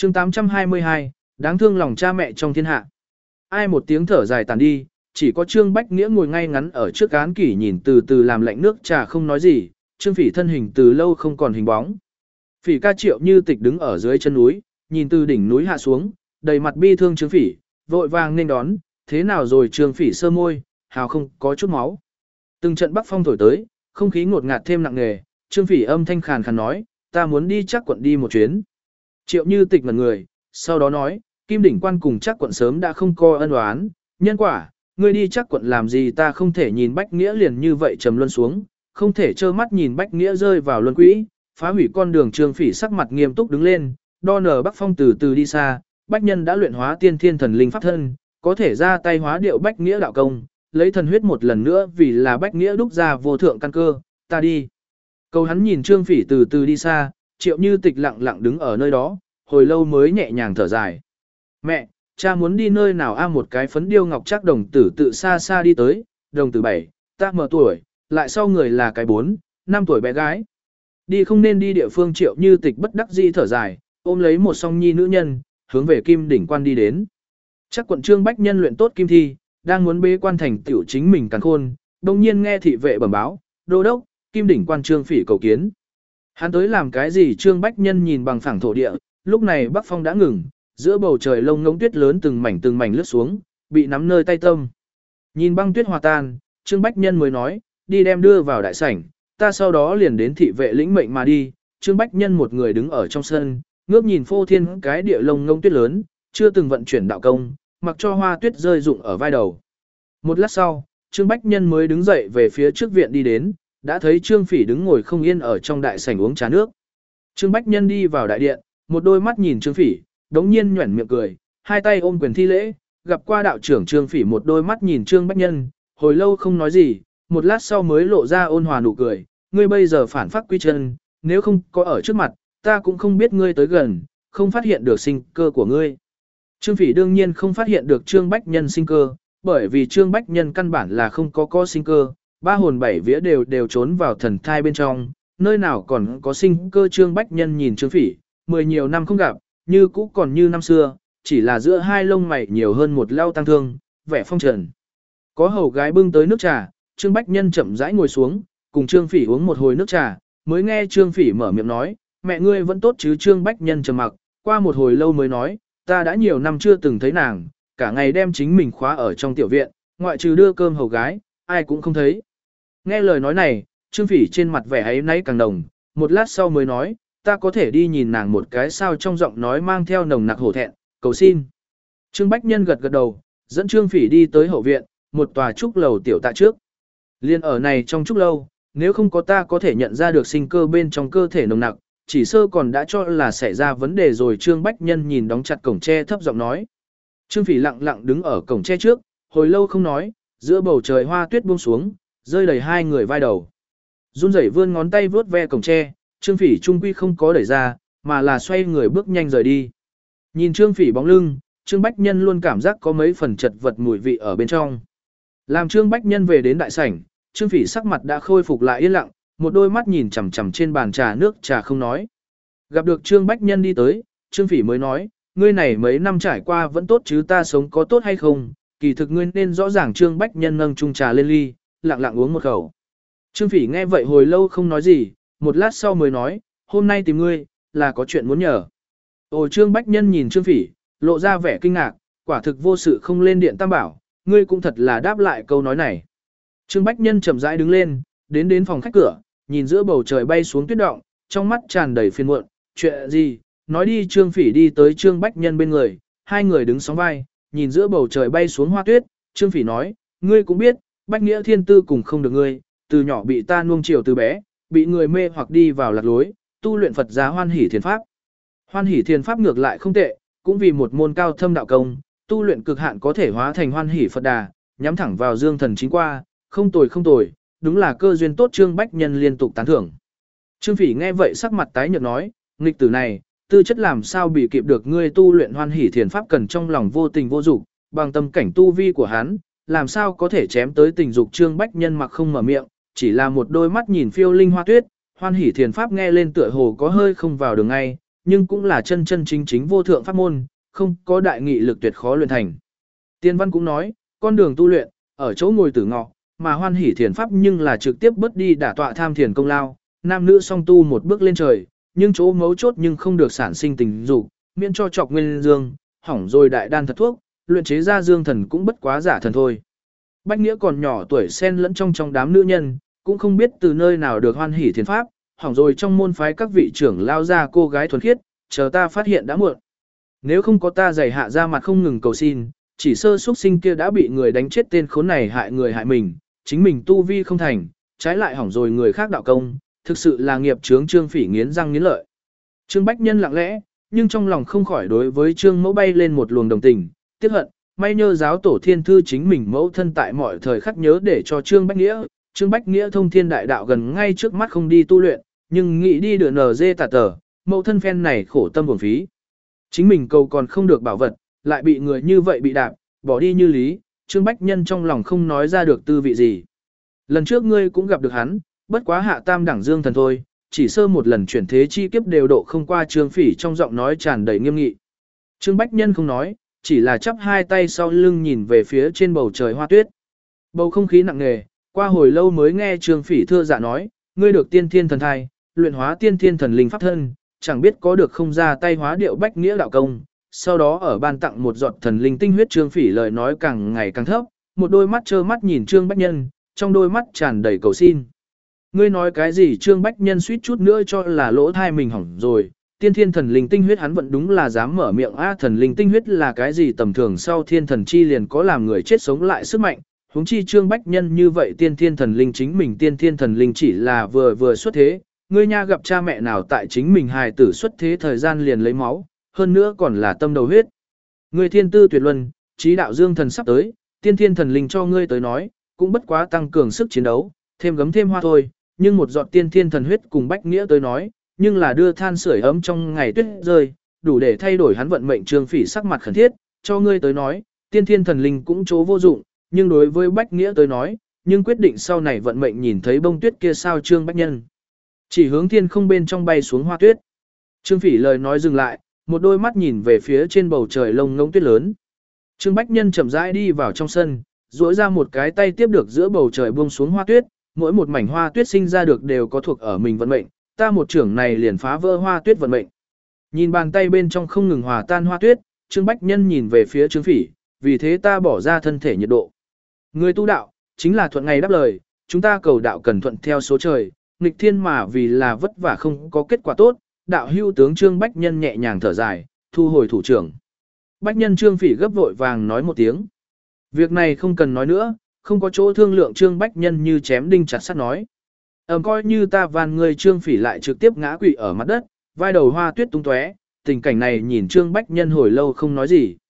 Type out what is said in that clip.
chương 822, đáng thương lòng cha mẹ trong thiên hạ. Ai một tiếng thở dài tàn đi, chỉ có Trương Bách Nghĩa ngồi ngay ngắn ở trước án kỷ nhìn từ từ làm lạnh nước trà không nói gì, Trương Phỉ thân hình từ lâu không còn hình bóng. Phỉ ca Triệu Như Tịch đứng ở dưới chân núi, nhìn từ đỉnh núi hạ xuống, đầy mặt bi thương Trương Phỉ, vội vàng nên đón, thế nào rồi Trương Phỉ sơ môi, hào không có chút máu. Từng trận bắc phong thổi tới, không khí ngột ngạt thêm nặng nề, Trương Phỉ âm thanh khàn khàn nói, ta muốn đi Trác quận đi một chuyến. Triệu Như Tịch ngẩn người, sau đó nói, Kim Đỉnh Quan cùng Trác quận sớm đã không có ân oán, nhân quả, ngươi đi Trác quận làm gì ta không thể nhìn Bách Nghĩa liền như vậy trầm luân xuống, không thể trơ mắt nhìn Bách Nghĩa rơi vào luân quỹ, phá hủy con đường. Trương Phỉ sắc mặt nghiêm túc đứng lên, đo nở bắc phong từ từ đi xa, Bách Nhân đã luyện hóa tiên thiên thần linh pháp thân, có thể ra tay hóa điệu Bách Nghĩa đạo công, lấy thần huyết một lần nữa vì là Bách Nghĩa đúc ra vô thượng căn cơ, ta đi. Cầu hắn nhìn Trương Phỉ từ từ đi xa, Triệu Như Tịch lặng lặng đứng ở nơi đó, hồi lâu mới nhẹ nhàng thở dài. Mẹ, cha muốn đi nơi nào a? Một cái phấn điêu ngọc trác đồng tử tự xa xa đi tới, đồng tử 7, ta mở tuổi, lại sau người là cái 4, 5 tuổi bé gái. Đi không nên đi địa phương. Triệu Như Tịch bất đắc dĩ thở dài, ôm lấy một song nhi nữ nhân, hướng về Kim Đỉnh Quan đi đến. Chắc quận Trương Bách Nhân luyện tốt kim thi, đang muốn bế quan thành tiểu chính mình càn khôn, đồng nhiên nghe thị vệ bẩm báo, đô đốc, Kim Đỉnh Quan Trương Phỉ cầu kiến. Hắn tới làm cái gì? Trương Bách Nhân nhìn bằng phẳng thổ địa, lúc này bắc phong đã ngừng, giữa bầu trời lông ngỗng tuyết lớn từng mảnh lướt xuống, bị nắm nơi tay tâm. Nhìn băng tuyết hòa tan, Trương Bách Nhân mới nói, đi đem đưa vào đại sảnh, ta sau đó liền đến thị vệ lĩnh mệnh mà đi. Trương Bách Nhân một người đứng ở trong sân, ngước nhìn phô thiên cái địa lông ngỗng tuyết lớn, chưa từng vận chuyển đạo công, mặc cho hoa tuyết rơi rụng ở vai đầu. Một lát sau, Trương Bách Nhân mới đứng dậy về phía trước viện đi đến, đã thấy Trương Phỉ đứng ngồi không yên ở trong đại sảnh uống trà nước. Trương Bách Nhân đi vào đại điện, một đôi mắt nhìn Trương Phỉ, đống nhiên nhuẩn miệng cười, hai tay ôm quyền thi lễ, gặp qua đạo trưởng. Trương Phỉ một đôi mắt nhìn Trương Bách Nhân, hồi lâu không nói gì, một lát sau mới lộ ra ôn hòa nụ cười, ngươi bây giờ phản phát quy chân, nếu không có ở trước mặt, ta cũng không biết ngươi tới gần, không phát hiện được sinh cơ của ngươi. Trương Phỉ đương nhiên không phát hiện được Trương Bách Nhân sinh cơ, bởi vì Trương Bách Nhân căn bản là không có sinh cơ, ba hồn bảy vía đều trốn vào thần thai bên trong, nơi nào còn có sinh cơ. Trương Bách Nhân nhìn Trương Phỉ, 10 nhiều năm không gặp, như cũ còn như năm xưa, chỉ là giữa hai lông mày nhiều hơn một lau tăng thương, vẻ phong trần. Có hầu gái bưng tới nước trà, Trương Bách Nhân chậm rãi ngồi xuống, cùng Trương Phỉ uống một hồi nước trà, mới nghe Trương Phỉ mở miệng nói, mẹ ngươi vẫn tốt chứ? Trương Bách Nhân trầm mặc, qua một hồi lâu mới nói, ta đã nhiều năm chưa từng thấy nàng, cả ngày đem chính mình khóa ở trong tiểu viện, ngoại trừ đưa cơm hầu gái, ai cũng không thấy. Nghe lời nói này, Trương Phỉ trên mặt vẻ ấy nấy càng đồng, một lát sau mới nói, ta có thể đi nhìn nàng một cái sao? Trong giọng nói mang theo nồng nặc hổ thẹn, cầu xin. Trương Bách Nhân gật gật đầu, dẫn Trương Phỉ đi tới hậu viện, một tòa trúc lầu tiểu tạ trước. Liên ở này trong trúc lâu, nếu không có ta có thể nhận ra được sinh cơ bên trong cơ thể nồng nặc, chỉ sơ còn đã cho là xảy ra vấn đề rồi. Trương Bách Nhân nhìn đóng chặt cổng tre thấp giọng nói. Trương Phỉ lặng lặng đứng ở cổng tre trước, hồi lâu không nói, giữa bầu trời hoa tuyết buông xuống, rơi đầy hai người vai đầu. Run rẩy vươn ngón tay vướt ve cổng tre, Trương Phỉ trung quy không có đẩy ra, mà là xoay người bước nhanh rời đi. Nhìn Trương Phỉ bóng lưng, Trương Bách Nhân luôn cảm giác có mấy phần chật vật mùi vị ở bên trong. Làm Trương Bách Nhân về đến đại sảnh, Trương Phỉ sắc mặt đã khôi phục lại yên lặng, một đôi mắt nhìn chằm chằm trên bàn trà nước trà không nói. Gặp được Trương Bách Nhân đi tới, Trương Phỉ mới nói, ngươi này mấy năm trải qua vẫn tốt chứ? Ta sống có tốt hay không? Kỳ thực ngươi nên rõ ràng. Trương Bách Nhân nâng chung trà lên ly, lặng lặng uống một khẩu. Trương Phỉ nghe vậy hồi lâu không nói gì, một lát sau mới nói, hôm nay tìm ngươi, là có chuyện muốn nhờ. Ồ! Trương Bách Nhân nhìn Trương Phỉ, lộ ra vẻ kinh ngạc, quả thực vô sự không lên điện tam bảo, ngươi cũng thật là đáp lại câu nói này. Trương Bách Nhân chậm rãi đứng lên, đến phòng khách cửa, nhìn giữa bầu trời bay xuống tuyết động, trong mắt tràn đầy phiền muộn, chuyện gì, nói đi. Trương Phỉ đi tới Trương Bách Nhân bên người, hai người đứng sóng vai, nhìn giữa bầu trời bay xuống hoa tuyết. Trương Phỉ nói, ngươi cũng biết, Bách Nghĩa Thiên Tư cùng không được ngươi, từ nhỏ bị ta nuông chiều từ bé, bị người mê hoặc đi vào lạc lối, tu luyện Phật giá Hoan Hỷ Thiền Pháp. Hoan Hỷ Thiền Pháp ngược lại không tệ, cũng vì một môn cao thâm đạo công, tu luyện cực hạn có thể hóa thành Hoan Hỷ Phật Đà, nhắm thẳng vào Dương Thần chính qua, không tồi, đúng là cơ duyên tốt. Trương Bách Nhân liên tục tán thưởng. Trương Phỉ nghe vậy sắc mặt tái nhợt nói, nghịch tử này, tư chất làm sao bị kịp được ngươi tu luyện Hoan Hỷ Thiền Pháp? Cần trong lòng vô tình vô dục, bằng tâm cảnh tu vi của hắn, làm sao có thể chém tới tình dục? Trương Bách Nhân mặc không mở miệng, chỉ là một đôi mắt nhìn phiêu linh hoa tuyết. Hoan Hỷ Thiền Pháp nghe lên tựa hồ có hơi không vào đường ngay, nhưng cũng là chân chân chính chính vô thượng pháp môn, không có đại nghị lực tuyệt khó luyện thành. Tiên văn cũng nói, con đường tu luyện, ở chỗ ngồi tử ngọ, mà hoan hỷ thiền pháp nhưng là trực tiếp bớt đi đả tọa tham thiền công lao, nam nữ song tu một bước lên trời, nhưng chỗ mấu chốt nhưng không được sản sinh tình dục, miễn cho chọc nguyên dương, hỏng rồi đại đan thật thuốc, luyện chế ra dương thần cũng bất quá giả thần thôi. Bách Nghĩa còn nhỏ tuổi xen lẫn trong đám nữ nhân, cũng không biết từ nơi nào được hoan hỷ thiền pháp, hỏng rồi trong môn phái các vị trưởng lao ra cô gái thuần khiết, chờ ta phát hiện đã muộn. Nếu không có ta giày hạ ra mặt không ngừng cầu xin, chỉ sơ xuất sinh kia đã bị người đánh chết tên khốn này hại người hại mình, chính mình tu vi không thành, trái lại hỏng rồi người khác đạo công, thực sự là nghiệp chướng Trương Phỉ nghiến răng nghiến lợi. Trương Bách Nhân lặng lẽ, nhưng trong lòng không khỏi đối với Trương Mẫu bay lên một luồng đồng tình, tiếc hận, may nhờ giáo tổ thiên thư chính mình mẫu thân tại mọi thời khắc nhớ để cho Trương Bách Nghĩa thông thiên đại đạo gần ngay trước mắt không đi tu luyện, nhưng nghĩ đi được NG tà tờ, mẫu thân phen này khổ tâm uổng phí. Chính mình cầu còn không được bảo vật, lại bị người như vậy bị đạp, bỏ đi như lý, Trương Bách Nhân trong lòng không nói ra được tư vị gì. Lần trước ngươi cũng gặp được hắn, bất quá hạ tam đẳng dương thần thôi, chỉ sơ một lần chuyển thế chi kiếp đều độ không qua Trương Phỉ trong giọng nói tràn đầy nghiêm nghị. Trương Bách Nhân không nói, chỉ là chắp hai tay sau lưng nhìn về phía trên bầu trời hoa tuyết. Bầu không khí nặng nề, qua hồi lâu mới nghe Trương Phỉ thưa dạ nói, ngươi được tiên thiên thần thai, luyện hóa tiên thiên thần linh pháp thân, chẳng biết có được không ra tay hóa điệu Bách Nghĩa đạo công. Sau đó ở ban tặng một giọt thần linh tinh huyết. Trương Phỉ lời nói càng ngày càng thấp, một đôi mắt trơ mắt nhìn Trương Bách Nhân, trong đôi mắt tràn đầy cầu xin. Ngươi nói cái gì? Trương Bách Nhân suýt chút nữa cho là lỗ thai mình hỏng rồi, tiên thiên thần linh tinh huyết hắn vẫn đúng là dám mở miệng. Thần linh tinh huyết là cái gì? Tầm thường sau thiên thần chi liền có làm người chết sống lại sức mạnh, huống chi Trương Bách Nhân như vậy tiên thiên thần linh chính mình tiên thiên thần linh chỉ là vừa xuất thế, ngươi nha gặp cha mẹ nào tại chính mình hài tử xuất thế thời gian liền lấy máu, hơn nữa còn là tâm đầu huyết. Ngươi thiên tư tuyệt luân, trí đạo dương thần sắp tới, tiên thiên thần linh cho ngươi tới nói, cũng bất quá tăng cường sức chiến đấu, thêm gấm thêm hoa thôi, nhưng một giọt tiên thiên thần huyết cùng Bách Nghĩa tới nói, nhưng là đưa than sưởi ấm trong ngày tuyết rơi, đủ để thay đổi hắn vận mệnh. Trương Phỉ sắc mặt khẩn thiết, cho ngươi tới nói, tiên thiên thần linh cũng chỗ vô dụng, nhưng đối với Bách Nghĩa tới nói, nhưng quyết định sau này vận mệnh nhìn thấy bông tuyết kia sao. Trương Bách Nhân chỉ hướng thiên không bên trong bay xuống hoa tuyết. Trương Phỉ lời nói dừng lại, một đôi mắt nhìn về phía trên bầu trời lông ngỗng tuyết lớn. Trương Bách Nhân chậm rãi đi vào trong sân, duỗi ra một cái tay tiếp được giữa bầu trời buông xuống hoa tuyết, mỗi một mảnh hoa tuyết sinh ra được đều có thuộc ở mình vận mệnh, ta một trưởng này liền phá vỡ hoa tuyết vận mệnh. Nhìn bàn tay bên trong không ngừng hòa tan hoa tuyết, Trương Bách Nhân nhìn về phía Trương Phỉ, vì thế ta bỏ ra thân thể nhiệt độ. Người tu đạo, chính là thuận ngày đáp lời, chúng ta cầu đạo cần thuận theo số trời, nghịch thiên mà vì là vất vả không có kết quả tốt. Đạo hưu tướng Trương Bách Nhân nhẹ nhàng thở dài, thu hồi thủ trưởng. Bách Nhân Trương Phỉ gấp vội vàng nói một tiếng. Việc này không cần nói nữa, không có chỗ thương lượng. Trương Bách Nhân như chém đinh chặt sắt nói. Coi như ta van ngươi. Trương Phỉ lại trực tiếp ngã quỵ ở mặt đất, vai đầu hoa tuyết tung tóe. Tình cảnh này nhìn Trương Bách Nhân hồi lâu không nói gì.